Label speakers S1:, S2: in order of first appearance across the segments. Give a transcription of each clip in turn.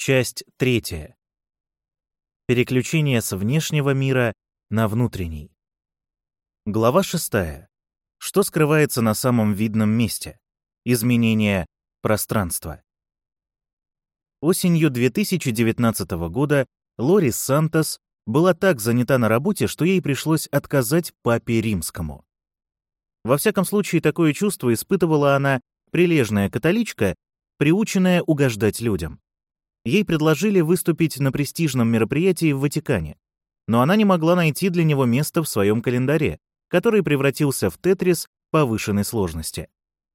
S1: Часть 3. Переключение с внешнего мира на внутренний. Глава 6. Что скрывается на самом видном месте? Изменение пространства. Осенью 2019 года Лори Сантос была так занята на работе, что ей пришлось отказать папе римскому. Во всяком случае, такое чувство испытывала она, прилежная католичка, приученная угождать людям. Ей предложили выступить на престижном мероприятии в Ватикане, но она не могла найти для него место в своем календаре, который превратился в тетрис повышенной сложности.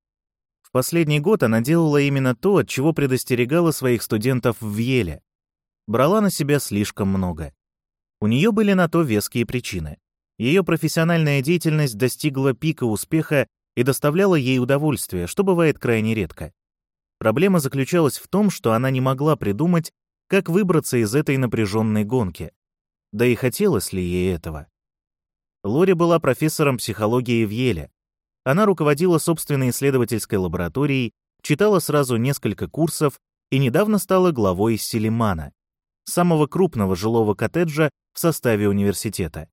S1: В последний год она делала именно то, от чего предостерегала своих студентов в Йеле. Брала на себя слишком много. У нее были на то веские причины. Ее профессиональная деятельность достигла пика успеха и доставляла ей удовольствие, что бывает крайне редко. Проблема заключалась в том, что она не могла придумать, как выбраться из этой напряженной гонки. Да и хотелось ли ей этого? Лори была профессором психологии в Йеле. Она руководила собственной исследовательской лабораторией, читала сразу несколько курсов и недавно стала главой Силимана, самого крупного жилого коттеджа в составе университета.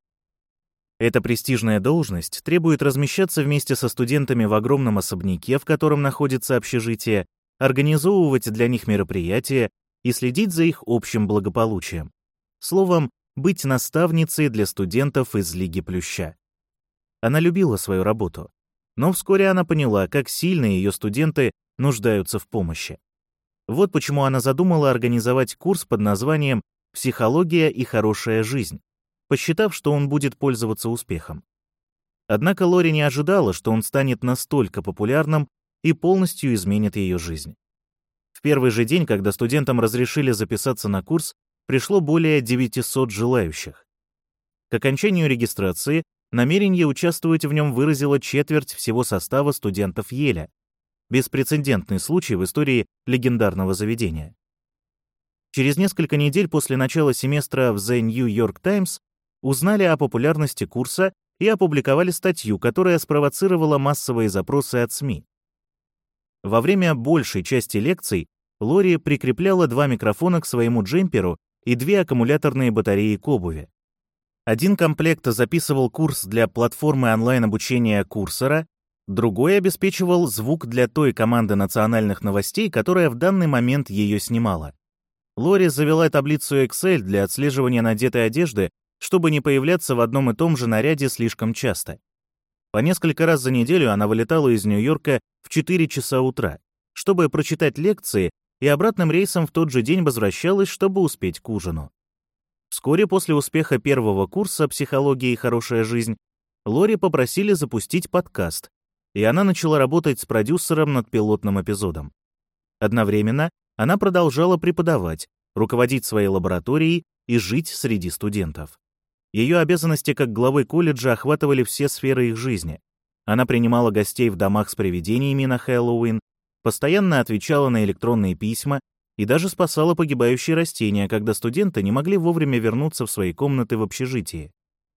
S1: Эта престижная должность требует размещаться вместе со студентами в огромном особняке, в котором находится общежитие, организовывать для них мероприятия и следить за их общим благополучием. Словом, быть наставницей для студентов из Лиги Плюща. Она любила свою работу, но вскоре она поняла, как сильно ее студенты нуждаются в помощи. Вот почему она задумала организовать курс под названием «Психология и хорошая жизнь», посчитав, что он будет пользоваться успехом. Однако Лори не ожидала, что он станет настолько популярным и полностью изменит ее жизнь. В первый же день, когда студентам разрешили записаться на курс, пришло более 900 желающих. К окончанию регистрации намерение участвовать в нем выразило четверть всего состава студентов Йеля. Беспрецедентный случай в истории легендарного заведения. Через несколько недель после начала семестра в The New York Times узнали о популярности курса и опубликовали статью, которая спровоцировала массовые запросы от СМИ. Во время большей части лекций Лори прикрепляла 2 микрофона к своему джемперу и 2 аккумуляторные батареи к обуви. Один комплект записывал курс для платформы онлайн-обучения Курсора, другой обеспечивал звук для той команды национальных новостей, которая в данный момент ее снимала. Лори завела таблицу Excel для отслеживания надетой одежды, чтобы не появляться в одном и том же наряде слишком часто. По несколько раз за неделю она вылетала из Нью-Йорка в 4 часа утра, чтобы прочитать лекции, и обратным рейсом в тот же день возвращалась, чтобы успеть к ужину. Вскоре после успеха первого курса «Психология и хорошая жизнь» Лори попросили запустить подкаст, и она начала работать с продюсером над пилотным эпизодом. Одновременно она продолжала преподавать, руководить своей лабораторией и жить среди студентов. Ее обязанности как главы колледжа охватывали все сферы их жизни. Она принимала гостей в домах с привидениями на Хэллоуин, постоянно отвечала на электронные письма и даже спасала погибающие растения, когда студенты не могли вовремя вернуться в свои комнаты в общежитии.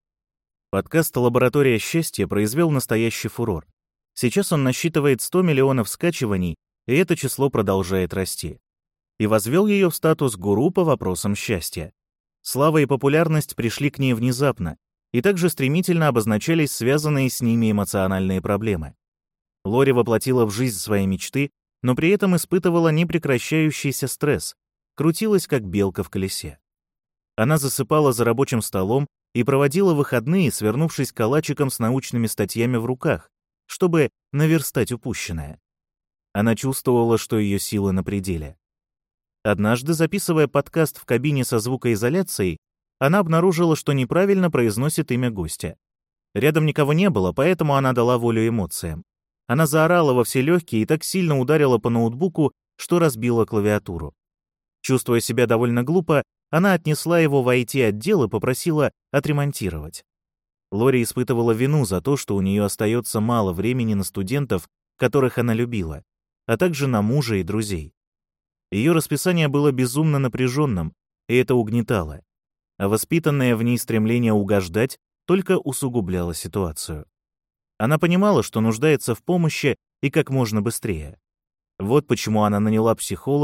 S1: Подкаст «Лаборатория счастья» произвел настоящий фурор. Сейчас он насчитывает 100 миллионов скачиваний, и это число продолжает расти. И возвел ее в статус гуру по вопросам счастья. Слава и популярность пришли к ней внезапно, и также стремительно обозначались связанные с ними эмоциональные проблемы. Лори воплотила в жизнь свои мечты, но при этом испытывала непрекращающийся стресс, крутилась как белка в колесе. Она засыпала за рабочим столом и проводила выходные, свернувшись калачиком с научными статьями в руках, чтобы наверстать упущенное. Она чувствовала, что ее силы на пределе. Однажды, записывая подкаст в кабине со звукоизоляцией, она обнаружила, что неправильно произносит имя гостя. Рядом никого не было, поэтому она дала волю эмоциям. Она заорала во все легкие и так сильно ударила по ноутбуку, что разбила клавиатуру. Чувствуя себя довольно глупо, она отнесла его в IT-отдел и попросила отремонтировать. Лори испытывала вину за то, что у нее остается мало времени на студентов, которых она любила, а также на мужа и друзей. Ее расписание было безумно напряженным, и это угнетало. А воспитанное в ней стремление угождать только усугубляло ситуацию. Она понимала, что нуждается в помощи и как можно быстрее. Вот почему она наняла психолога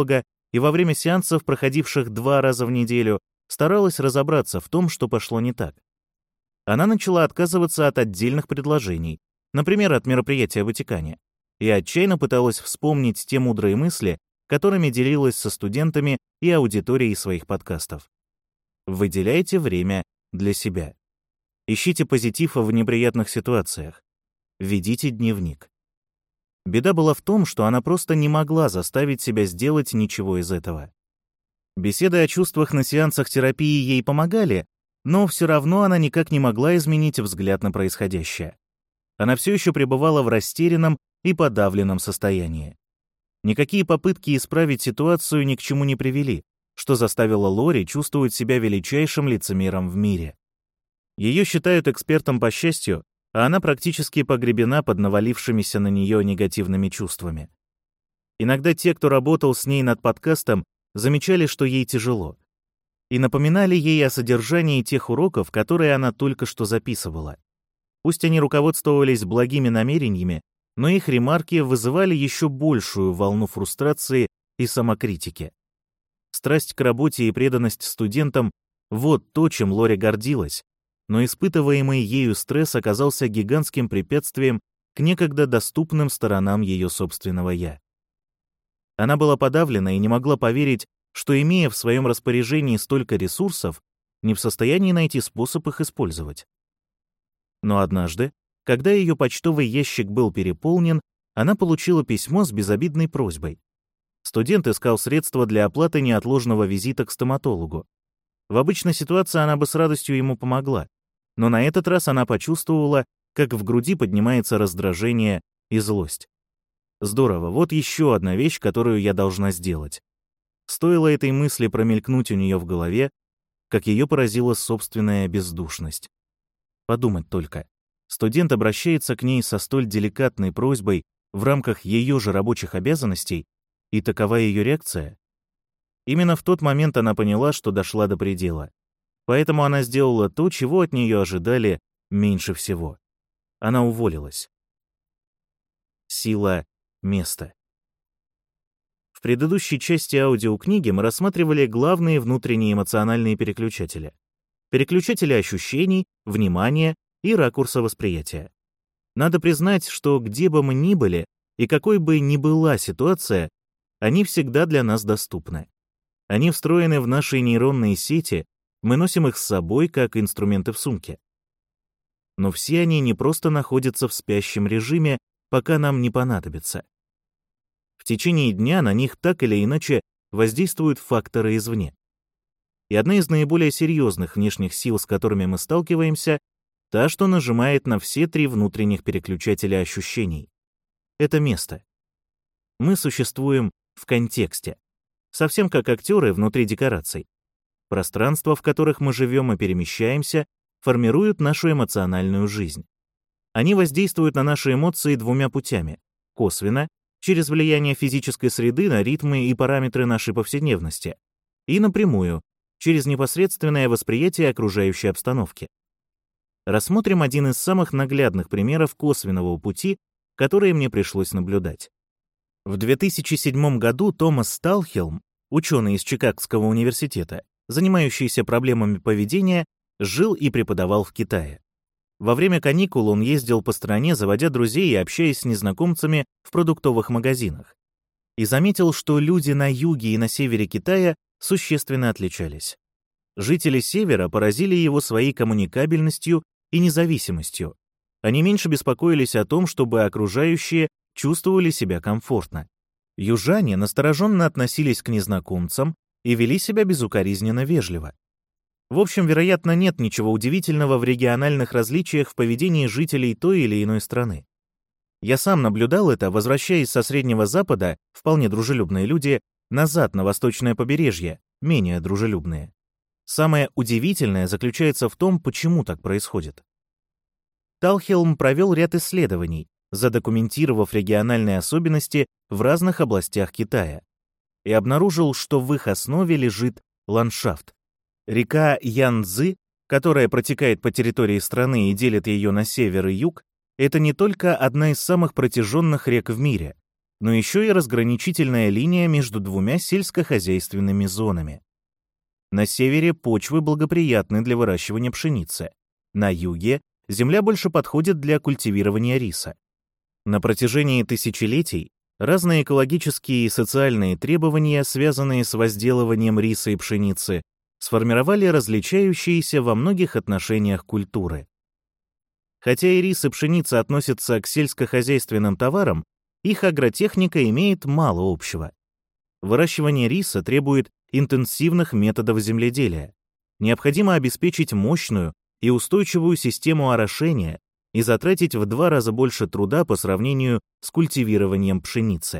S1: и во время сеансов, проходивших 2 раза в неделю, старалась разобраться в том, что пошло не так. Она начала отказываться от отдельных предложений, например, от мероприятия в Ватикане, и отчаянно пыталась вспомнить те мудрые мысли, которыми делилась со студентами и аудиторией своих подкастов. Выделяйте время для себя. Ищите позитив в неприятных ситуациях. Ведите дневник. Беда была в том, что она просто не могла заставить себя сделать ничего из этого. Беседы о чувствах на сеансах терапии ей помогали, но все равно она никак не могла изменить взгляд на происходящее. Она все еще пребывала в растерянном и подавленном состоянии. Никакие попытки исправить ситуацию ни к чему не привели, что заставило Лори чувствовать себя величайшим лицемером в мире. Ее считают экспертом по счастью, а она практически погребена под навалившимися на нее негативными чувствами. Иногда те, кто работал с ней над подкастом, замечали, что ей тяжело, и напоминали ей о содержании тех уроков, которые она только что записывала. Пусть они руководствовались благими намерениями, но их ремарки вызывали еще большую волну фрустрации и самокритики. Страсть к работе и преданность студентам — вот то, чем Лори гордилась, но испытываемый ею стресс оказался гигантским препятствием к некогда доступным сторонам ее собственного «я». Она была подавлена и не могла поверить, что, имея в своем распоряжении столько ресурсов, не в состоянии найти способ их использовать. Но однажды, когда ее почтовый ящик был переполнен, она получила письмо с безобидной просьбой. Студент искал средства для оплаты неотложного визита к стоматологу. В обычной ситуации она бы с радостью ему помогла, но на этот раз она почувствовала, как в груди поднимается раздражение и злость. Здорово, вот еще одна вещь, которую я должна сделать. Стоило этой мысли промелькнуть у нее в голове, как ее поразила собственная бездушность. Подумать только. Студент обращается к ней со столь деликатной просьбой в рамках ее же рабочих обязанностей, и такова ее реакция. Именно в тот момент она поняла, что дошла до предела. Поэтому она сделала то, чего от нее ожидали меньше всего. Она уволилась. Сила места. В предыдущей части аудиокниги мы рассматривали главные внутренние эмоциональные переключатели. Переключатели ощущений, внимания и ракурса восприятия. Надо признать, что где бы мы ни были и какой бы ни была ситуация, они всегда для нас доступны. Они встроены в наши нейронные сети, мы носим их с собой как инструменты в сумке. Но все они не просто находятся в спящем режиме, пока нам не понадобится. В течение дня на них так или иначе воздействуют факторы извне. И одна из наиболее серьезных внешних сил, с которыми мы сталкиваемся, та, что нажимает на все 3 внутренних переключателя ощущений. Это место. Мы существуем в контексте, совсем как актеры внутри декораций. Пространства, в которых мы живем и перемещаемся, формируют нашу эмоциональную жизнь. Они воздействуют на наши эмоции 2 путями: косвенно, через влияние физической среды на ритмы и параметры нашей повседневности, и напрямую, через непосредственное восприятие окружающей обстановки. Рассмотрим один из самых наглядных примеров косвенного пути, которые мне пришлось наблюдать. В 2007 году Томас Сталхелм, ученый из Чикагского университета, занимающийся проблемами поведения, жил и преподавал в Китае. Во время каникул он ездил по стране, заводя друзей и общаясь с незнакомцами в продуктовых магазинах. И заметил, что люди на юге и на севере Китая существенно отличались. Жители севера поразили его своей коммуникабельностью и независимостью. Они меньше беспокоились о том, чтобы окружающие чувствовали себя комфортно. Южане настороженно относились к незнакомцам и вели себя безукоризненно вежливо. В общем, вероятно, нет ничего удивительного в региональных различиях в поведении жителей той или иной страны. Я сам наблюдал это, возвращаясь со Среднего Запада, вполне дружелюбные люди, назад на восточное побережье, менее дружелюбные. Самое удивительное заключается в том, почему так происходит. Талхелм провел ряд исследований, задокументировав региональные особенности в разных областях Китая, и обнаружил, что в их основе лежит ландшафт. Река Янцзы, которая протекает по территории страны и делит ее на север и юг, это не только одна из самых протяженных рек в мире, но еще и разграничительная линия между двумя сельскохозяйственными зонами. На севере почвы благоприятны для выращивания пшеницы. На юге земля больше подходит для культивирования риса. На протяжении тысячелетий разные экологические и социальные требования, связанные с возделыванием риса и пшеницы, сформировали различающиеся во многих отношениях культуры. Хотя и рис и пшеница относятся к сельскохозяйственным товарам, их агротехника имеет мало общего. Выращивание риса требует интенсивных методов земледелия. Необходимо обеспечить мощную и устойчивую систему орошения и затратить в 2 раза больше труда по сравнению с культивированием пшеницы.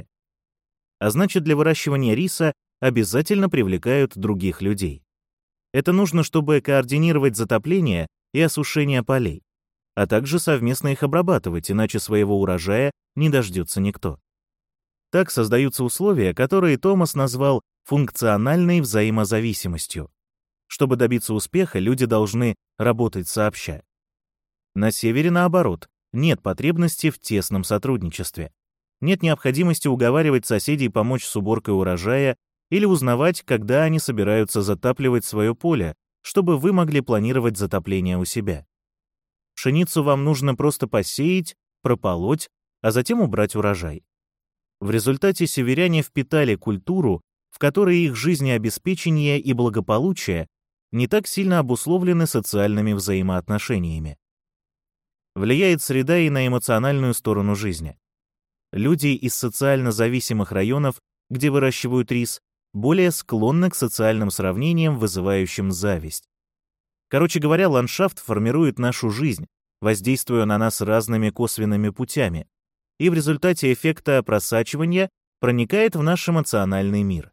S1: А значит, для выращивания риса обязательно привлекают других людей. Это нужно, чтобы координировать затопление и осушение полей, а также совместно их обрабатывать, иначе своего урожая не дождется никто. Так создаются условия, которые Томас назвал функциональной взаимозависимостью. Чтобы добиться успеха, люди должны работать сообща. На севере, наоборот, нет потребности в тесном сотрудничестве. Нет необходимости уговаривать соседей помочь с уборкой урожая или узнавать, когда они собираются затапливать свое поле, чтобы вы могли планировать затопление у себя. Пшеницу вам нужно просто посеять, прополоть, а затем убрать урожай. В результате северяне впитали культуру, в которой их жизнеобеспечение и благополучие не так сильно обусловлены социальными взаимоотношениями. Влияет среда и на эмоциональную сторону жизни. Люди из социально зависимых районов, где выращивают рис, более склонны к социальным сравнениям, вызывающим зависть. Короче говоря, ландшафт формирует нашу жизнь, воздействуя на нас разными косвенными путями, и в результате эффекта просачивания проникает в наш эмоциональный мир.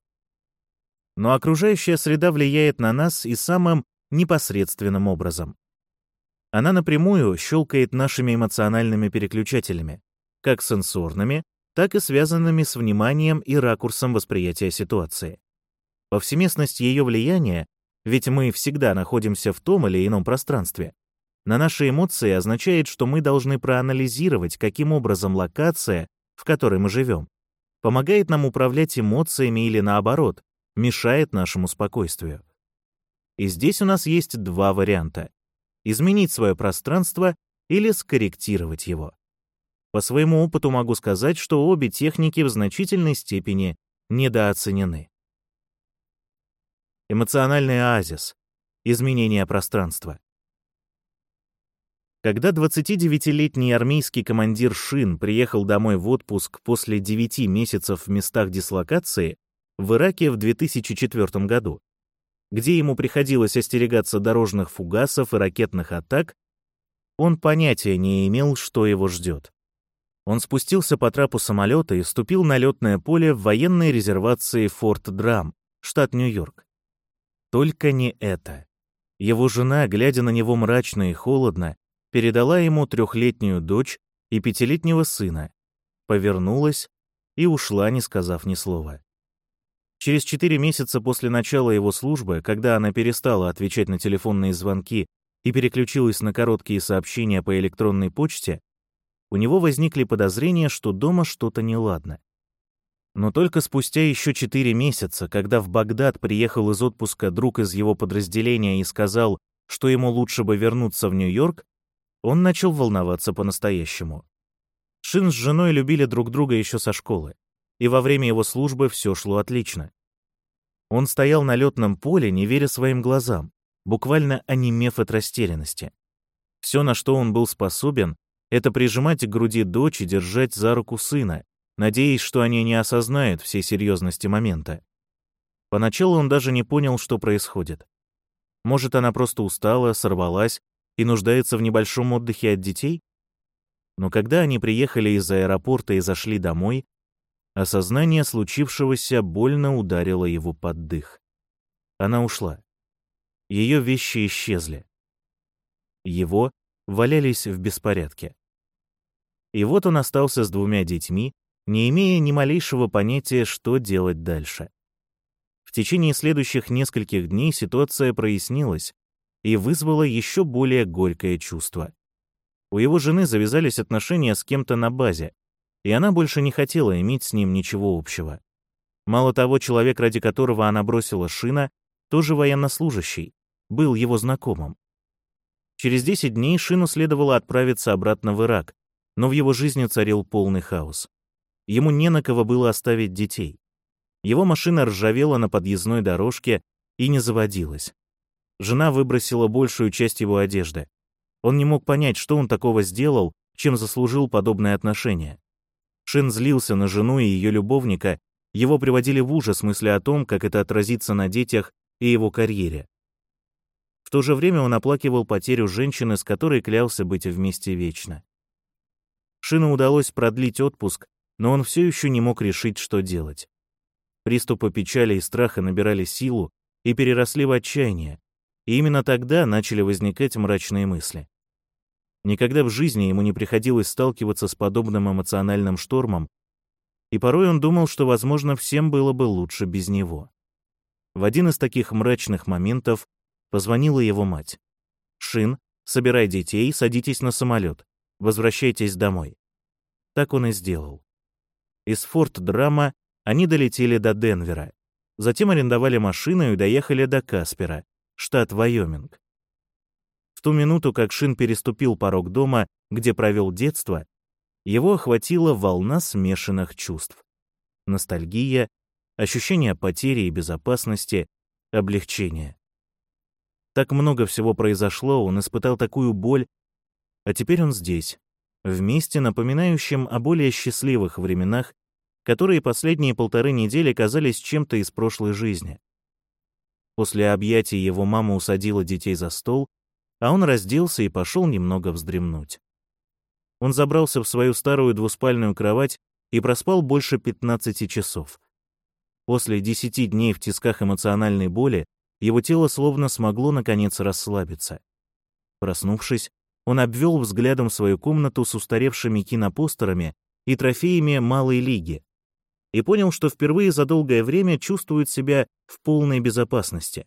S1: Но окружающая среда влияет на нас и самым непосредственным образом. Она напрямую щелкает нашими эмоциональными переключателями, как сенсорными, так и связанными с вниманием и ракурсом восприятия ситуации. Повсеместность ее влияния, ведь мы всегда находимся в том или ином пространстве, на наши эмоции означает, что мы должны проанализировать, каким образом локация, в которой мы живем, помогает нам управлять эмоциями или, наоборот, мешает нашему спокойствию. И здесь у нас есть 2 варианта: изменить свое пространство или скорректировать его. По своему опыту могу сказать, что обе техники в значительной степени недооценены. Эмоциональный оазис. Изменение пространства. Когда 29-летний армейский командир Шин приехал домой в отпуск после 9 месяцев в местах дислокации в Ираке в 2004 году, где ему приходилось остерегаться дорожных фугасов и ракетных атак, он понятия не имел, что его ждет. Он спустился по трапу самолета и вступил на летное поле в военной резервации Форт Драм, штат Нью-Йорк. Только не это. Его жена, глядя на него мрачно и холодно, передала ему 3-летнюю дочь и 5-летнего сына, повернулась и ушла, не сказав ни слова. Через 4 месяца после начала его службы, когда она перестала отвечать на телефонные звонки и переключилась на короткие сообщения по электронной почте, у него возникли подозрения, что дома что-то неладно. Но только спустя еще 4 месяца, когда в Багдад приехал из отпуска друг из его подразделения и сказал, что ему лучше бы вернуться в Нью-Йорк, он начал волноваться по-настоящему. Шин с женой любили друг друга еще со школы, и во время его службы все шло отлично. Он стоял на летном поле, не веря своим глазам, буквально онемев от растерянности. Все, на что он был способен, это прижимать к груди дочь и держать за руку сына, надеясь, что они не осознают всей серьезности момента. Поначалу он даже не понял, что происходит. Может, она просто устала, сорвалась и нуждается в небольшом отдыхе от детей? Но когда они приехали из аэропорта и зашли домой, осознание случившегося больно ударило его под дых. Она ушла. Ее вещи исчезли. Его валялись в беспорядке. И вот он остался с 2 детьми, не имея ни малейшего понятия, что делать дальше. В течение следующих нескольких дней ситуация прояснилась и вызвала еще более горькое чувство. У его жены завязались отношения с кем-то на базе, и она больше не хотела иметь с ним ничего общего. Мало того, человек, ради которого она бросила Шина, тоже военнослужащий, был его знакомым. Через 10 дней Шину следовало отправиться обратно в Ирак, но в его жизни царил полный хаос. Ему не на кого было оставить детей. Его машина ржавела на подъездной дорожке и не заводилась. Жена выбросила большую часть его одежды. Он не мог понять, что он такого сделал, чем заслужил подобное отношение. Шин злился на жену и ее любовника, его приводили в ужас мысли о том, как это отразится на детях и его карьере. В то же время он оплакивал потерю женщины, с которой клялся быть вместе вечно. Шину удалось продлить отпуск, но он все еще не мог решить, что делать. Приступы печали и страха набирали силу и переросли в отчаяние, и именно тогда начали возникать мрачные мысли. Никогда в жизни ему не приходилось сталкиваться с подобным эмоциональным штормом, и порой он думал, что, возможно, всем было бы лучше без него. В один из таких мрачных моментов позвонила его мать. «Шин, собирай детей, садитесь на самолет. Возвращайтесь домой». Так он и сделал. Из Форт-Драма они долетели до Денвера. Затем арендовали машину и доехали до Каспера, штат Вайоминг. В ту минуту, как Шин переступил порог дома, где провел детство, его охватила волна смешанных чувств. Ностальгия, ощущение потери и безопасности, облегчение. Так много всего произошло, он испытал такую боль, а теперь он здесь, в месте, напоминающем о более счастливых временах, которые последние 1,5 недели казались чем-то из прошлой жизни. После объятий его мама усадила детей за стол, а он разделся и пошел немного вздремнуть. Он забрался в свою старую двуспальную кровать и проспал больше 15 часов. После 10 дней в тисках эмоциональной боли его тело словно смогло наконец расслабиться. Проснувшись, он обвел взглядом свою комнату с устаревшими кинопостерами и трофеями малой лиги и понял, что впервые за долгое время чувствует себя в полной безопасности.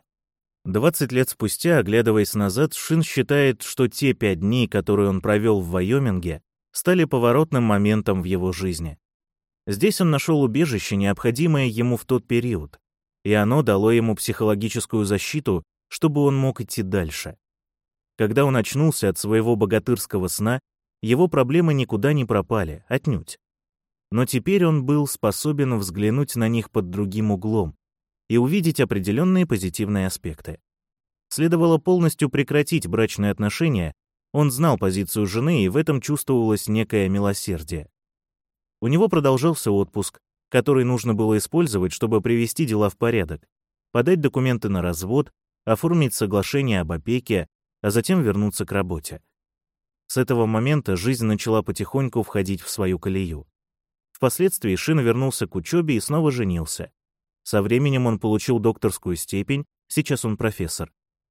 S1: 20 лет спустя, оглядываясь назад, Шин считает, что те 5 дней, которые он провел в Вайоминге, стали поворотным моментом в его жизни. Здесь он нашел убежище, необходимое ему в тот период, и оно дало ему психологическую защиту, чтобы он мог идти дальше. Когда он очнулся от своего богатырского сна, его проблемы никуда не пропали, отнюдь. Но теперь он был способен взглянуть на них под другим углом и увидеть определенные позитивные аспекты. Следовало полностью прекратить брачные отношения, он знал позицию жены, и в этом чувствовалось некое милосердие. У него продолжался отпуск, который нужно было использовать, чтобы привести дела в порядок, подать документы на развод, оформить соглашение об опеке, а затем вернуться к работе. С этого момента жизнь начала потихоньку входить в свою колею. Впоследствии Шин вернулся к учебе и снова женился. Со временем он получил докторскую степень, сейчас он профессор.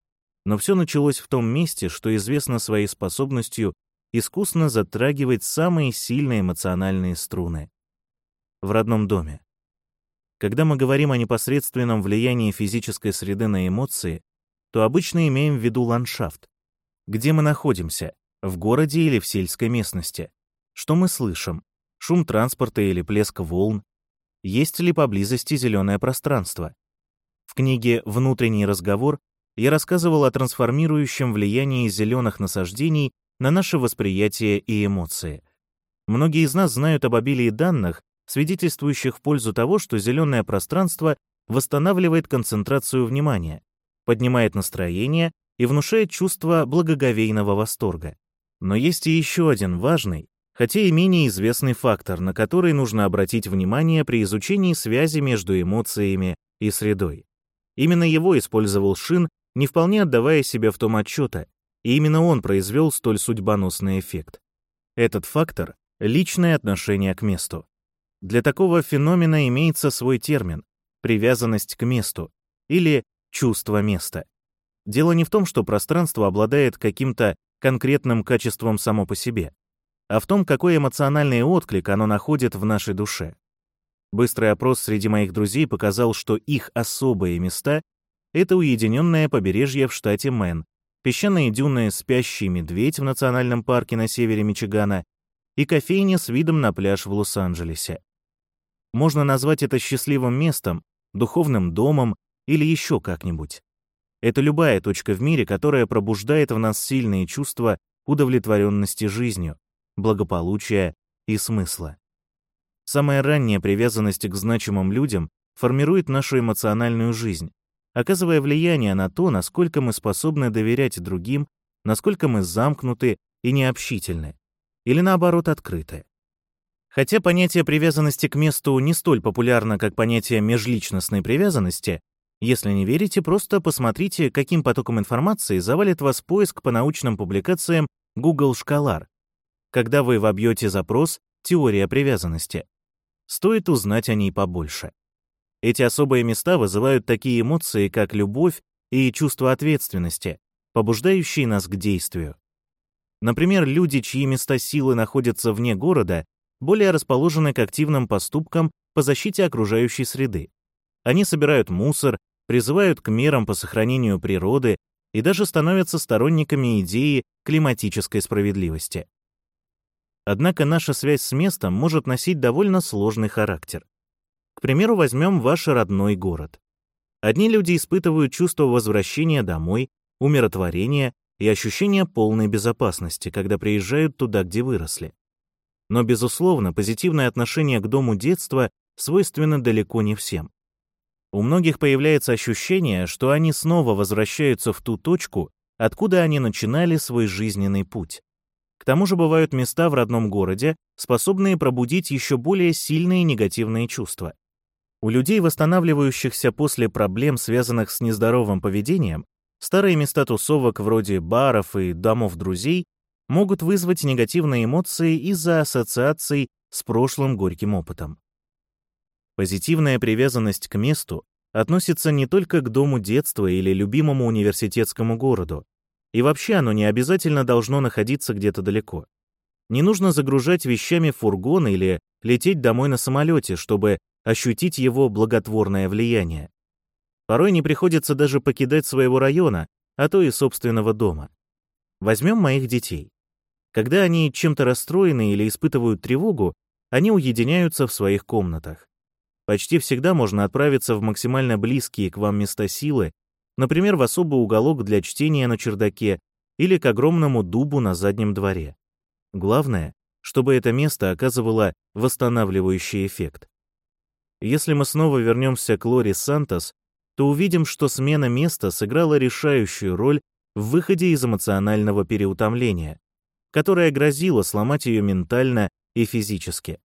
S1: Но все началось в том месте, что известно своей способностью искусно затрагивать самые сильные эмоциональные струны. В родном доме. Когда мы говорим о непосредственном влиянии физической среды на эмоции, то обычно имеем в виду ландшафт. Где мы находимся, в городе или в сельской местности? Что мы слышим? Шум транспорта или плеск волн? Есть ли поблизости зеленое пространство? В книге «Внутренний разговор» я рассказывал о трансформирующем влиянии зеленых насаждений на наше восприятие и эмоции. Многие из нас знают об обилии данных, свидетельствующих в пользу того, что зеленое пространство восстанавливает концентрацию внимания, поднимает настроение и внушает чувство благоговейного восторга. Но есть и еще один важный, хотя и менее известный фактор, на который нужно обратить внимание при изучении связи между эмоциями и средой. Именно его использовал Шин, не вполне отдавая себе в том отчета, и именно он произвел столь судьбоносный эффект. Этот фактор — личное отношение к месту. Для такого феномена имеется свой термин — привязанность к месту или чувство места. Дело не в том, что пространство обладает каким-то конкретным качеством само по себе, а в том, какой эмоциональный отклик оно находит в нашей душе. Быстрый опрос среди моих друзей показал, что их особые места — это уединенное побережье в штате Мэн, песчаные дюны «Спящий медведь» в национальном парке на севере Мичигана и кофейня с видом на пляж в Лос-Анджелесе. Можно назвать это счастливым местом, духовным домом или еще как-нибудь. Это любая точка в мире, которая пробуждает в нас сильные чувства удовлетворенности жизнью, благополучия и смысла. Самая ранняя привязанность к значимым людям формирует нашу эмоциональную жизнь, оказывая влияние на то, насколько мы способны доверять другим, насколько мы замкнуты и необщительны, или наоборот открыты. Хотя понятие привязанности к месту не столь популярно, как понятие межличностной привязанности, если не верите, просто посмотрите, каким потоком информации завалит вас поиск по научным публикациям Google Scholar, когда вы вобьете запрос «теория привязанности». Стоит узнать о ней побольше. Эти особые места вызывают такие эмоции, как любовь и чувство ответственности, побуждающие нас к действию. Например, люди, чьи места силы находятся вне города, более расположены к активным поступкам по защите окружающей среды. Они собирают мусор, призывают к мерам по сохранению природы и даже становятся сторонниками идеи климатической справедливости. Однако наша связь с местом может носить довольно сложный характер. К примеру, возьмем ваш родной город. Одни люди испытывают чувство возвращения домой, умиротворения и ощущение полной безопасности, когда приезжают туда, где выросли. Но, безусловно, позитивное отношение к дому детства свойственно далеко не всем. У многих появляется ощущение, что они снова возвращаются в ту точку, откуда они начинали свой жизненный путь. К тому же бывают места в родном городе, способные пробудить еще более сильные негативные чувства. У людей, восстанавливающихся после проблем, связанных с нездоровым поведением, старые места тусовок вроде баров и домов друзей могут вызвать негативные эмоции из-за ассоциаций с прошлым горьким опытом. Позитивная привязанность к месту относится не только к дому детства или любимому университетскому городу, и вообще оно не обязательно должно находиться где-то далеко. Не нужно загружать вещами фургон или лететь домой на самолете, чтобы ощутить его благотворное влияние. Порой не приходится даже покидать своего района, а то и собственного дома. Возьмем моих детей. Когда они чем-то расстроены или испытывают тревогу, они уединяются в своих комнатах. Почти всегда можно отправиться в максимально близкие к вам места силы, например, в особый уголок для чтения на чердаке или к огромному дубу на заднем дворе. Главное, чтобы это место оказывало восстанавливающий эффект. Если мы снова вернемся к Лори Сантос, то увидим, что смена места сыграла решающую роль в выходе из эмоционального переутомления, которое грозило сломать ее ментально и физически.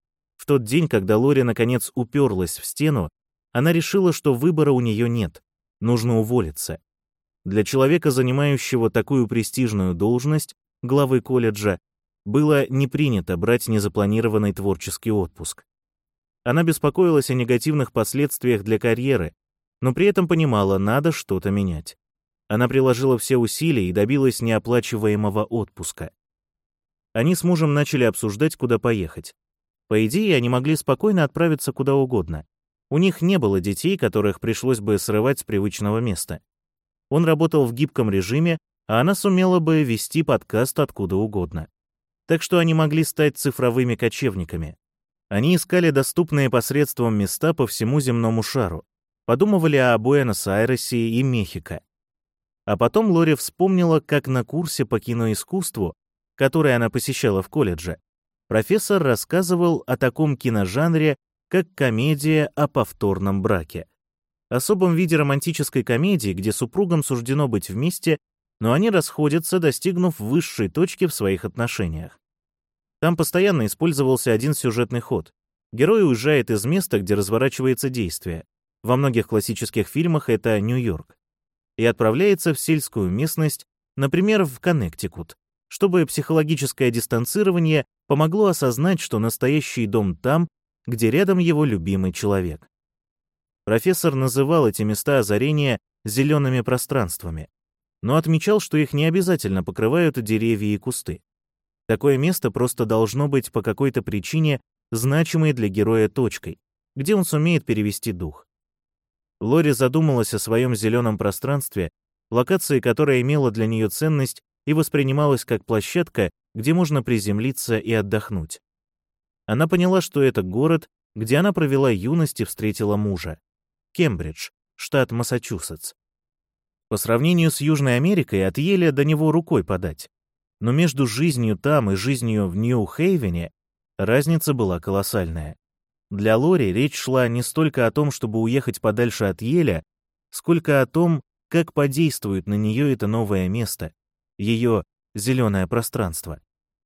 S1: В тот день, когда Лори наконец уперлась в стену, она решила, что выбора у нее нет, нужно уволиться. Для человека, занимающего такую престижную должность, главы колледжа, было не принято брать незапланированный творческий отпуск. Она беспокоилась о негативных последствиях для карьеры, но при этом понимала, надо что-то менять. Она приложила все усилия и добилась неоплачиваемого отпуска. Они с мужем начали обсуждать, куда поехать. По идее, они могли спокойно отправиться куда угодно. У них не было детей, которых пришлось бы срывать с привычного места. Он работал в гибком режиме, а она сумела бы вести подкаст откуда угодно. Так что они могли стать цифровыми кочевниками. Они искали доступные посредством места по всему земному шару, подумывали о Буэнос-Айресе и Мехико. А потом Лори вспомнила, как на курсе по киноискусству, который она посещала в колледже, профессор рассказывал о таком киножанре, как комедия о повторном браке. Особом виде романтической комедии, где супругам суждено быть вместе, но они расходятся, достигнув высшей точки в своих отношениях. Там постоянно использовался один сюжетный ход. Герой уезжает из места, где разворачивается действие. Во многих классических фильмах это Нью-Йорк. И отправляется в сельскую местность, например, в Коннектикут, чтобы психологическое дистанцирование помогло осознать, что настоящий дом там, где рядом его любимый человек. Профессор называл эти места озарения зелеными пространствами, но отмечал, что их не обязательно покрывают деревья и кусты. Такое место просто должно быть по какой-то причине значимой для героя точкой, где он сумеет перевести дух. Лори задумалась о своем зеленом пространстве, локации, которая имела для нее ценность и воспринималась как площадка, где можно приземлиться и отдохнуть. Она поняла, что это город, где она провела юность и встретила мужа. Кембридж, штат Массачусетс. По сравнению с Южной Америкой от Йеля до него рукой подать. Но между жизнью там и жизнью в Нью-Хейвене разница была колоссальная. Для Лори речь шла не столько о том, чтобы уехать подальше от Йеля, сколько о том, как подействует на нее это новое место, ее зеленое пространство.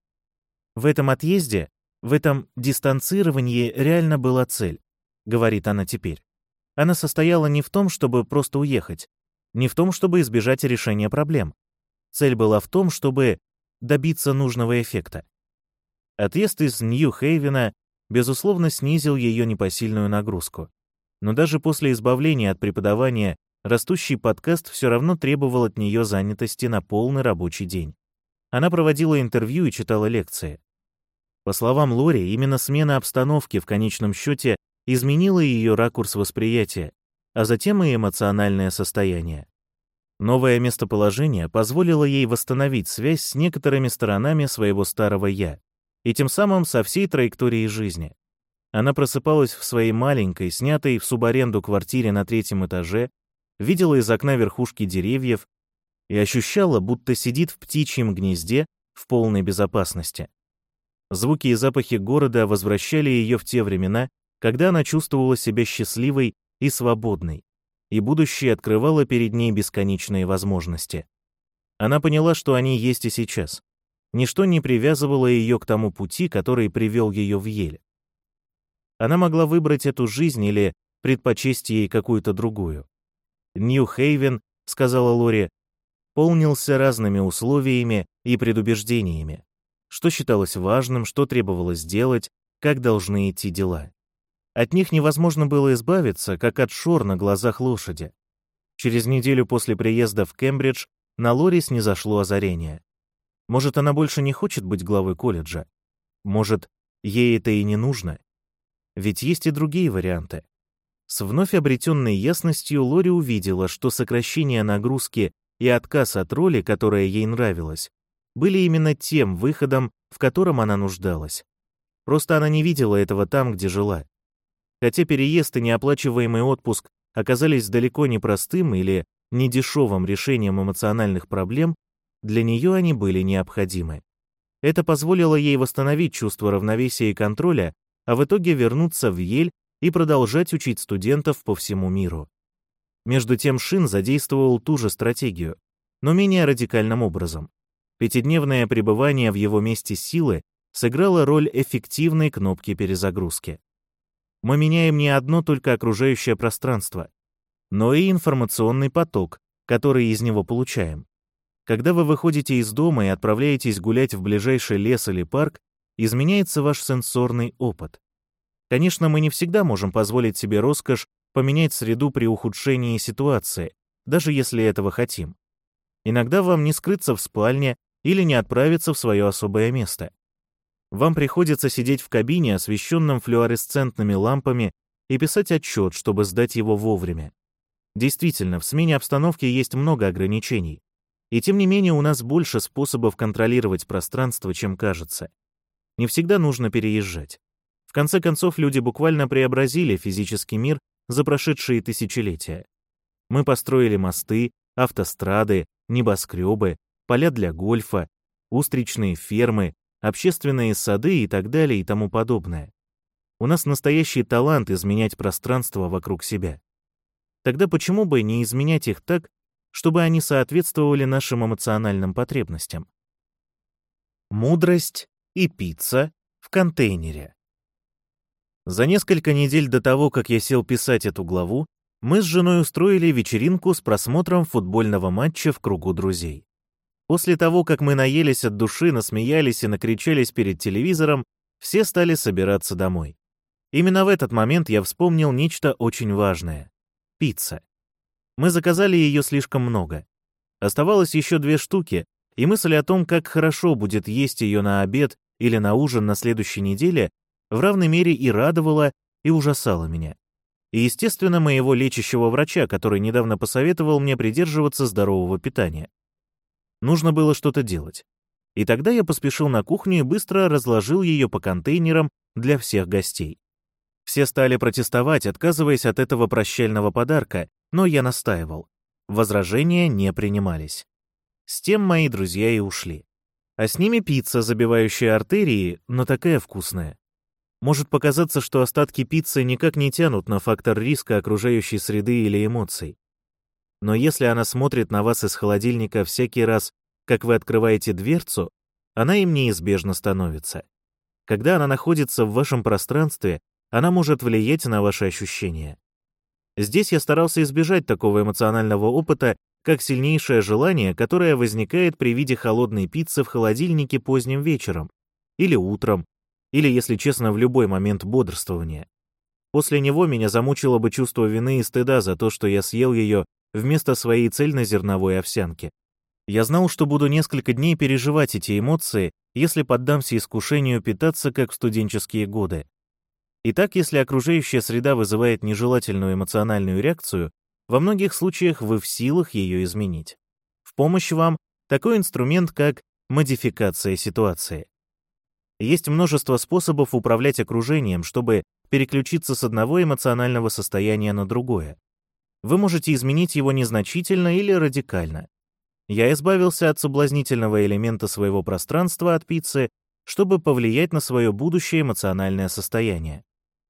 S1: В этом отъезде, в этом дистанцировании реально была цель, говорит она теперь. Она состояла не в том, чтобы просто уехать, не в том, чтобы избежать решения проблем. Цель была в том, чтобы добиться нужного эффекта. Отъезд из Нью-Хейвена, безусловно, снизил ее непосильную нагрузку. Но даже после избавления от преподавания растущий подкаст все равно требовал от нее занятости на полный рабочий день. Она проводила интервью и читала лекции. По словам Лори, именно смена обстановки в конечном счете изменила ее ракурс восприятия, а затем и эмоциональное состояние. Новое местоположение позволило ей восстановить связь с некоторыми сторонами своего старого «я», и тем самым со всей траекторией жизни. Она просыпалась в своей маленькой, снятой в субаренду квартире на 3-м этаже, видела из окна верхушки деревьев и ощущала, будто сидит в птичьем гнезде в полной безопасности. Звуки и запахи города возвращали ее в те времена, когда она чувствовала себя счастливой и свободной, и будущее открывало перед ней бесконечные возможности. Она поняла, что они есть и сейчас. Ничто не привязывало ее к тому пути, который привел ее в Йель. Она могла выбрать эту жизнь или предпочесть ей какую-то другую. Нью-Хейвен, сказала Лори, полнился разными условиями и предубеждениями. Что считалось важным, что требовалось делать, как должны идти дела. От них невозможно было избавиться, как от шор на глазах лошади. Через неделю после приезда в Кембридж на Лори снизошло озарение. Может, она больше не хочет быть главой колледжа? Может, ей это и не нужно? Ведь есть и другие варианты. С вновь обретенной ясностью Лори увидела, что сокращение нагрузки и отказ от роли, которая ей нравилась, были именно тем выходом, в котором она нуждалась. Просто она не видела этого там, где жила. Хотя переезд и неоплачиваемый отпуск оказались далеко не простым или недешевым решением эмоциональных проблем, для нее они были необходимы. Это позволило ей восстановить чувство равновесия и контроля, а в итоге вернуться в Йель и продолжать учить студентов по всему миру. Между тем Шин задействовал ту же стратегию, но менее радикальным образом. Пятидневное пребывание в его месте силы сыграло роль эффективной кнопки перезагрузки. Мы меняем не одно только окружающее пространство, но и информационный поток, который из него получаем. Когда вы выходите из дома и отправляетесь гулять в ближайший лес или парк, изменяется ваш сенсорный опыт. Конечно, мы не всегда можем позволить себе роскошь поменять среду при ухудшении ситуации, даже если этого хотим. Иногда вам не скрыться в спальне или не отправиться в свое особое место. Вам приходится сидеть в кабине, освещенном флуоресцентными лампами, и писать отчет, чтобы сдать его вовремя. Действительно, в смене обстановки есть много ограничений. И тем не менее у нас больше способов контролировать пространство, чем кажется. Не всегда нужно переезжать. В конце концов, люди буквально преобразили физический мир за прошедшие тысячелетия. Мы построили мосты, автострады, небоскребы, поля для гольфа, устричные фермы, общественные сады и так далее и тому подобное. У нас настоящий талант изменять пространство вокруг себя. Тогда почему бы не изменять их так, чтобы они соответствовали нашим эмоциональным потребностям? Мудрость и пицца в контейнере. За несколько недель до того, как я сел писать эту главу, мы с женой устроили вечеринку с просмотром футбольного матча в кругу друзей. После того, как мы наелись от души, насмеялись и накричались перед телевизором, все стали собираться домой. Именно в этот момент я вспомнил нечто очень важное — пицца. Мы заказали ее слишком много. Оставалось еще 2 штуки, и мысль о том, как хорошо будет есть ее на обед или на ужин на следующей неделе, в равной мере и радовала, и ужасала меня. И, естественно, моего лечащего врача, который недавно посоветовал мне придерживаться здорового питания. Нужно было что-то делать. И тогда я поспешил на кухню и быстро разложил ее по контейнерам для всех гостей. Все стали протестовать, отказываясь от этого прощального подарка, но я настаивал. Возражения не принимались. С тем мои друзья и ушли. А с ними пицца, забивающая артерии, но такая вкусная. Может показаться, что остатки пиццы никак не тянут на фактор риска окружающей среды или эмоций. Но если она смотрит на вас из холодильника всякий раз, как вы открываете дверцу, она им неизбежно становится. Когда она находится в вашем пространстве, она может влиять на ваши ощущения. Здесь я старался избежать такого эмоционального опыта, как сильнейшее желание, которое возникает при виде холодной пиццы в холодильнике поздним вечером, или утром, или, если честно, в любой момент бодрствования. После него меня замучило бы чувство вины и стыда за то, что я съел ее вместо своей цельнозерновой овсянки. Я знал, что буду несколько дней переживать эти эмоции, если поддамся искушению питаться, как в студенческие годы. Итак, если окружающая среда вызывает нежелательную эмоциональную реакцию, во многих случаях вы в силах ее изменить. В помощь вам такой инструмент, как модификация ситуации. Есть множество способов управлять окружением, чтобы переключиться с одного эмоционального состояния на другое. Вы можете изменить его незначительно или радикально. Я избавился от соблазнительного элемента своего пространства от пиццы, чтобы повлиять на свое будущее эмоциональное состояние.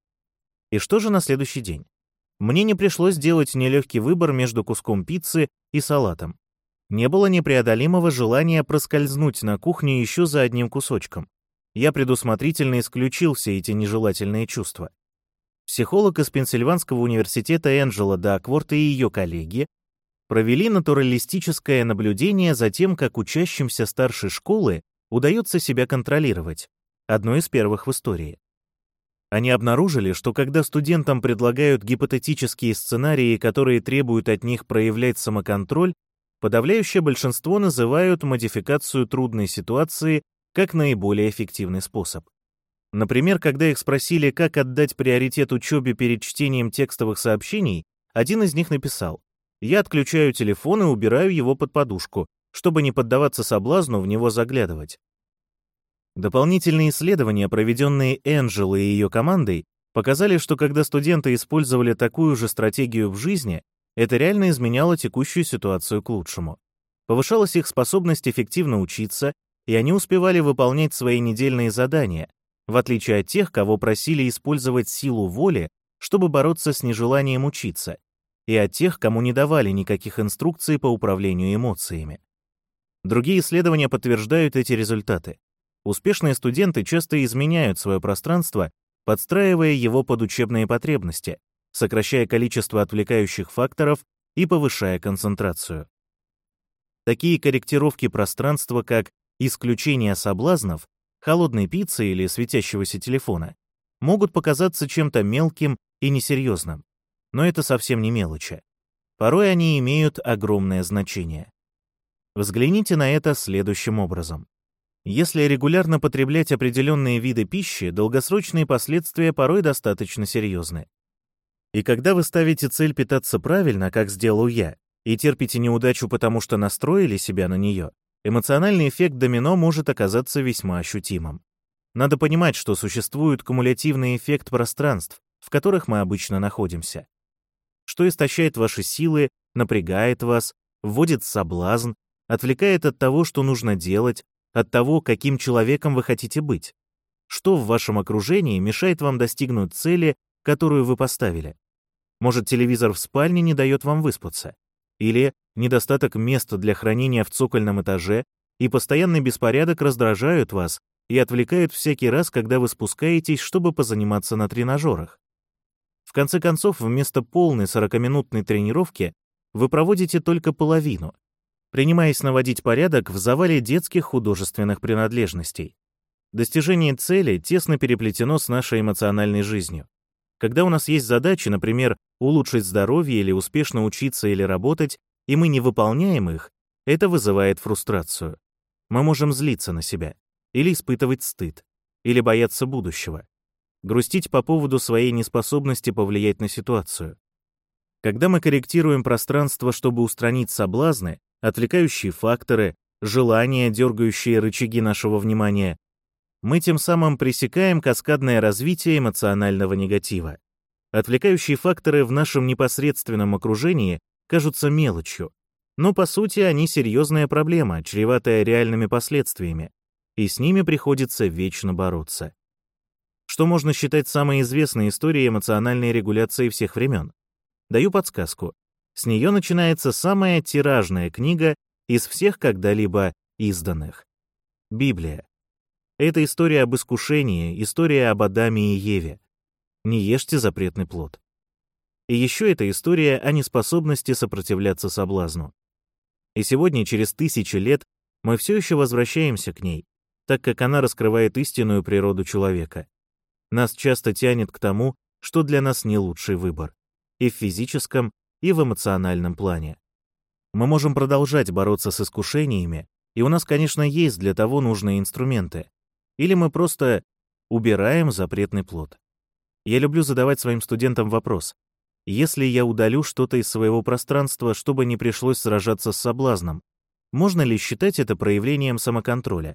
S1: И что же на следующий день? Мне не пришлось делать нелегкий выбор между куском пиццы и салатом. Не было непреодолимого желания проскользнуть на кухню еще за одним кусочком. Я предусмотрительно исключил все эти нежелательные чувства. Психолог из Пенсильванского университета Энджела Дакворт и ее коллеги провели натуралистическое наблюдение за тем, как учащимся старшей школы удается себя контролировать, одно из первых в истории. Они обнаружили, что когда студентам предлагают гипотетические сценарии, которые требуют от них проявлять самоконтроль, подавляющее большинство называют модификацию трудной ситуации как наиболее эффективный способ. Например, когда их спросили, как отдать приоритет учебе перед чтением текстовых сообщений, один из них написал: «Я отключаю телефон и убираю его под подушку, чтобы не поддаваться соблазну в него заглядывать». Дополнительные исследования, проведенные Энджел и ее командой, показали, что когда студенты использовали такую же стратегию в жизни, это реально изменяло текущую ситуацию к лучшему. Повышалась их способность эффективно учиться, и они успевали выполнять свои недельные задания, в отличие от тех, кого просили использовать силу воли, чтобы бороться с нежеланием учиться, и от тех, кому не давали никаких инструкций по управлению эмоциями. Другие исследования подтверждают эти результаты. Успешные студенты часто изменяют свое пространство, подстраивая его под учебные потребности, сокращая количество отвлекающих факторов и повышая концентрацию. Такие корректировки пространства, как исключение соблазнов, холодной пиццы или светящегося телефона, могут показаться чем-то мелким и несерьезным, но это совсем не мелочи. Порой они имеют огромное значение. Взгляните на это следующим образом. Если регулярно потреблять определенные виды пищи, долгосрочные последствия порой достаточно серьезны. И когда вы ставите цель питаться правильно, как сделал я, и терпите неудачу, потому что настроили себя на нее, эмоциональный эффект домино может оказаться весьма ощутимым. Надо понимать, что существует кумулятивный эффект пространств, в которых мы обычно находимся. Что истощает ваши силы, напрягает вас, вводит в соблазн, отвлекает от того, что нужно делать, от того, каким человеком вы хотите быть. Что в вашем окружении мешает вам достигнуть цели, которую вы поставили? Может, телевизор в спальне не дает вам выспаться? Или недостаток места для хранения в цокольном этаже и постоянный беспорядок раздражают вас и отвлекают всякий раз, когда вы спускаетесь, чтобы позаниматься на тренажерах? В конце концов, вместо полной 40-минутной тренировки вы проводите только половину, принимаясь наводить порядок в завале детских художественных принадлежностей. Достижение цели тесно переплетено с нашей эмоциональной жизнью. Когда у нас есть задачи, например, улучшить здоровье или успешно учиться или работать, и мы не выполняем их, это вызывает фрустрацию. Мы можем злиться на себя, или испытывать стыд, или бояться будущего, грустить по поводу своей неспособности повлиять на ситуацию. Когда мы корректируем пространство, чтобы устранить соблазны, отвлекающие факторы, желания, дергающие рычаги нашего внимания, мы тем самым пресекаем каскадное развитие эмоционального негатива. Отвлекающие факторы в нашем непосредственном окружении кажутся мелочью, но по сути они серьезная проблема, чреватая реальными последствиями, и с ними приходится вечно бороться. Что можно считать самой известной историей эмоциональной регуляции всех времен? Даю подсказку. С нее начинается самая тиражная книга из всех когда-либо изданных. Библия. Это история об искушении, история об Адаме и Еве. Не ешьте запретный плод. И еще это история о неспособности сопротивляться соблазну. И сегодня, через тысячи лет, мы все еще возвращаемся к ней, так как она раскрывает истинную природу человека. Нас часто тянет к тому, что для нас не лучший выбор. И в физическом, и в эмоциональном плане. Мы можем продолжать бороться с искушениями, и у нас, конечно, есть для того нужные инструменты. Или мы просто убираем запретный плод. Я люблю задавать своим студентам вопрос. Если я удалю что-то из своего пространства, чтобы не пришлось сражаться с соблазном, можно ли считать это проявлением самоконтроля?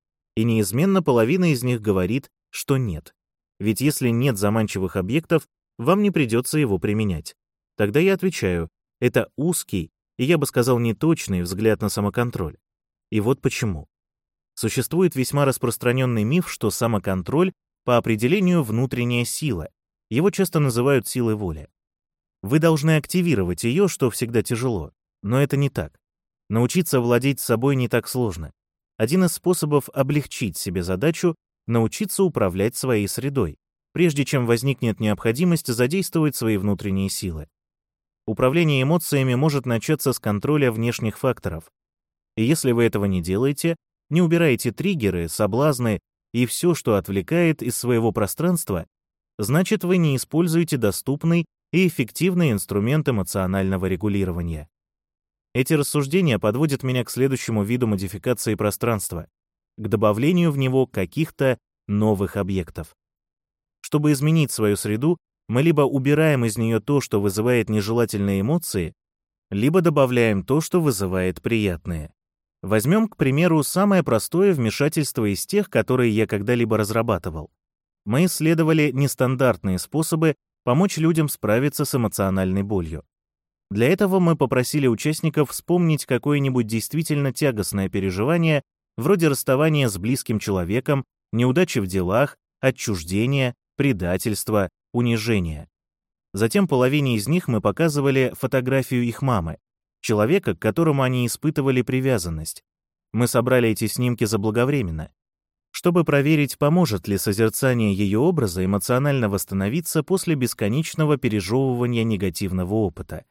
S1: И неизменно половина из них говорит, что нет. Ведь если нет заманчивых объектов, вам не придется его применять. Тогда я отвечаю, это узкий, и я бы сказал неточный взгляд на самоконтроль. И вот почему. Существует весьма распространенный миф, что самоконтроль по определению внутренняя сила. Его часто называют силой воли. Вы должны активировать ее, что всегда тяжело. Но это не так. Научиться владеть собой не так сложно. Один из способов облегчить себе задачу — научиться управлять своей средой, прежде чем возникнет необходимость задействовать свои внутренние силы. Управление эмоциями может начаться с контроля внешних факторов. И если вы этого не делаете, не убираете триггеры, соблазны и все, что отвлекает из своего пространства, значит, вы не используете доступный и эффективный инструмент эмоционального регулирования. Эти рассуждения подводят меня к следующему виду модификации пространства, к добавлению в него каких-то новых объектов. Чтобы изменить свою среду, мы либо убираем из нее то, что вызывает нежелательные эмоции, либо добавляем то, что вызывает приятные. Возьмем, к примеру, самое простое вмешательство из тех, которые я когда-либо разрабатывал. Мы исследовали нестандартные способы помочь людям справиться с эмоциональной болью. Для этого мы попросили участников вспомнить какое-нибудь действительно тягостное переживание, вроде расставания с близким человеком, неудачи в делах, отчуждения, предательства, унижения. Затем половине из них мы показывали фотографию их мамы, человека, к которому они испытывали привязанность. Мы собрали эти снимки заблаговременно, чтобы проверить, поможет ли созерцание ее образа эмоционально восстановиться после бесконечного пережевывания негативного опыта.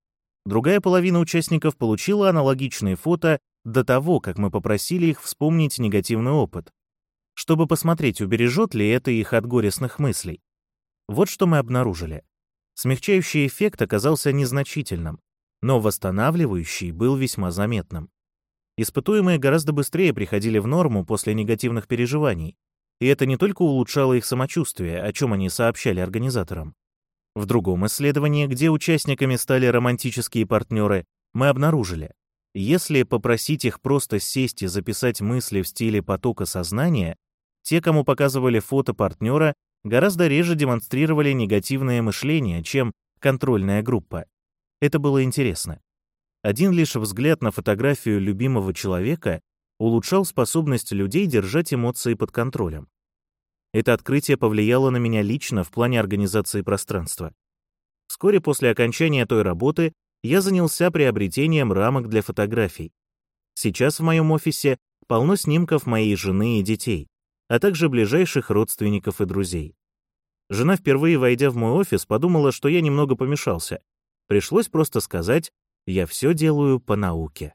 S1: Другая половина участников получила аналогичные фото до того, как мы попросили их вспомнить негативный опыт, чтобы посмотреть, убережет ли это их от горестных мыслей. Вот что мы обнаружили. Смягчающий эффект оказался незначительным, но восстанавливающий был весьма заметным. Испытуемые гораздо быстрее приходили в норму после негативных переживаний, и это не только улучшало их самочувствие, о чем они сообщали организаторам. В другом исследовании, где участниками стали романтические партнеры, мы обнаружили, если попросить их просто сесть и записать мысли в стиле потока сознания, те, кому показывали фото партнера, гораздо реже демонстрировали негативное мышление, чем контрольная группа. Это было интересно. Один лишь взгляд на фотографию любимого человека улучшал способность людей держать эмоции под контролем. Это открытие повлияло на меня лично в плане организации пространства. Вскоре после окончания той работы я занялся приобретением рамок для фотографий. Сейчас в моем офисе полно снимков моей жены и детей, а также ближайших родственников и друзей. Жена, впервые войдя в мой офис, подумала, что я немного помешался. Пришлось просто сказать: «Я все делаю по науке».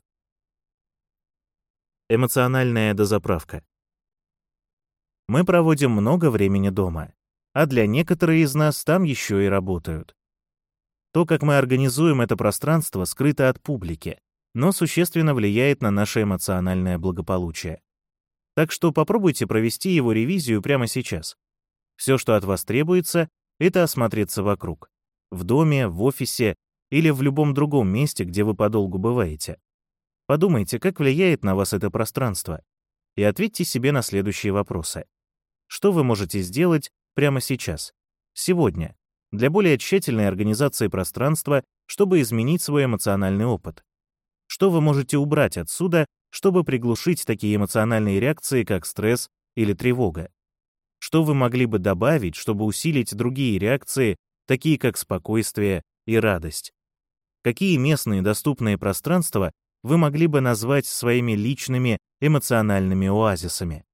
S1: Эмоциональная дозаправка. Мы проводим много времени дома, а для некоторых из нас там еще и работают. То, как мы организуем это пространство, скрыто от публики, но существенно влияет на наше эмоциональное благополучие. Так что попробуйте провести его ревизию прямо сейчас. Все, что от вас требуется, это осмотреться вокруг. В доме, в офисе или в любом другом месте, где вы подолгу бываете. Подумайте, как влияет на вас это пространство, и ответьте себе на следующие вопросы. Что вы можете сделать прямо сейчас, сегодня, для более тщательной организации пространства, чтобы изменить свой эмоциональный опыт? Что вы можете убрать отсюда, чтобы приглушить такие эмоциональные реакции, как стресс или тревога? Что вы могли бы добавить, чтобы усилить другие реакции, такие как спокойствие и радость? Какие местные доступные пространства вы могли бы назвать своими личными эмоциональными оазисами?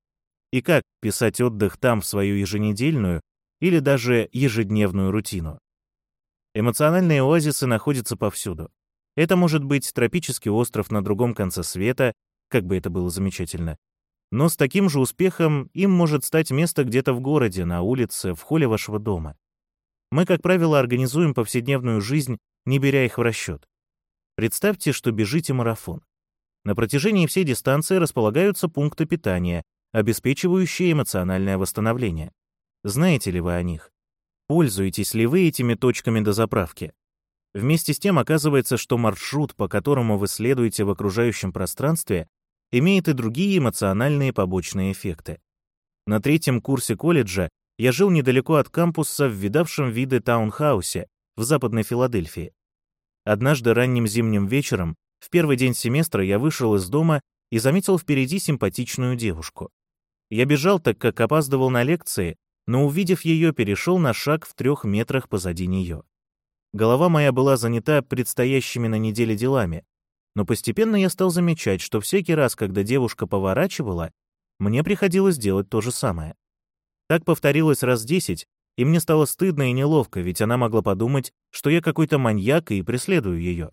S1: И как вписать отдых там в свою еженедельную или даже ежедневную рутину? Эмоциональные оазисы находятся повсюду. Это может быть тропический остров на другом конце света, как бы это было замечательно. Но с таким же успехом им может стать место где-то в городе, на улице, в холле вашего дома. Мы, как правило, организуем повседневную жизнь, не беря их в расчет. Представьте, что бежите марафон. На протяжении всей дистанции располагаются пункты питания, обеспечивающие эмоциональное восстановление. Знаете ли вы о них? Пользуетесь ли вы этими точками дозаправки? Вместе с тем оказывается, что маршрут, по которому вы следуете в окружающем пространстве, имеет и другие эмоциональные побочные эффекты. На 3-м курсе колледжа я жил недалеко от кампуса в видавшем виды таунхаусе в Западной Филадельфии. Однажды ранним зимним вечером, в первый день семестра, я вышел из дома и заметил впереди симпатичную девушку. Я бежал, так как опаздывал на лекции, но, увидев ее, перешел на шаг в 3 метрах позади нее. Голова моя была занята предстоящими на неделе делами, но постепенно я стал замечать, что всякий раз, когда девушка поворачивала, мне приходилось делать то же самое. Так повторилось раз 10, и мне стало стыдно и неловко, ведь она могла подумать, что я какой-то маньяк и преследую ее.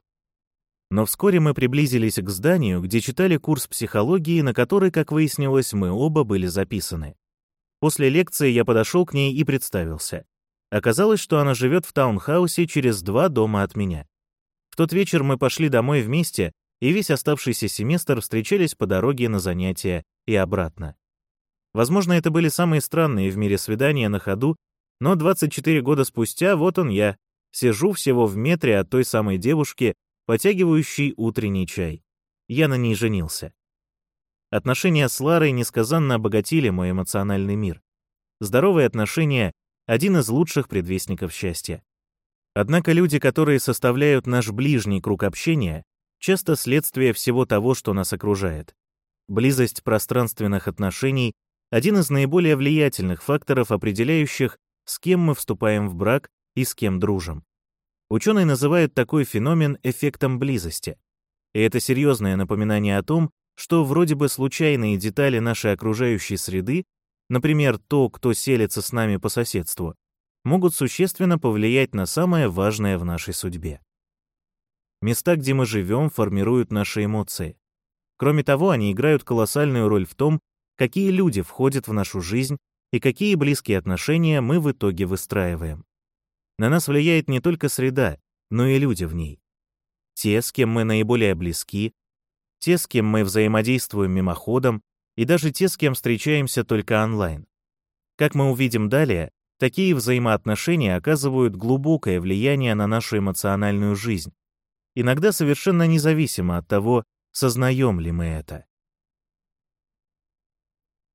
S1: Но вскоре мы приблизились к зданию, где читали курс психологии, на который, как выяснилось, мы оба были записаны. После лекции я подошел к ней и представился. Оказалось, что она живет в таунхаусе через 2 дома от меня. В тот вечер мы пошли домой вместе, и весь оставшийся семестр встречались по дороге на занятия и обратно. Возможно, это были самые странные в мире свидания на ходу, но 24 года спустя вот он я, сижу всего в метре от той самой девушки, потягивающей утренний чай. Я на ней женился. Отношения с Ларой несказанно обогатили мой эмоциональный мир. Здоровые отношения — один из лучших предвестников счастья. Однако люди, которые составляют наш ближний круг общения, часто следствие всего того, что нас окружает. Близость пространственных отношений — один из наиболее влиятельных факторов, определяющих, с кем мы вступаем в брак и с кем дружим. Ученые называют такой феномен эффектом близости. И это серьезное напоминание о том, что вроде бы случайные детали нашей окружающей среды, например, то, кто селится с нами по соседству, могут существенно повлиять на самое важное в нашей судьбе. Места, где мы живем, формируют наши эмоции. Кроме того, они играют колоссальную роль в том, какие люди входят в нашу жизнь и какие близкие отношения мы в итоге выстраиваем. На нас влияет не только среда, но и люди в ней. Те, с кем мы наиболее близки, те, с кем мы взаимодействуем мимоходом, и даже те, с кем встречаемся только онлайн. Как мы увидим далее, такие взаимоотношения оказывают глубокое влияние на нашу эмоциональную жизнь, иногда совершенно независимо от того, сознаем ли мы это.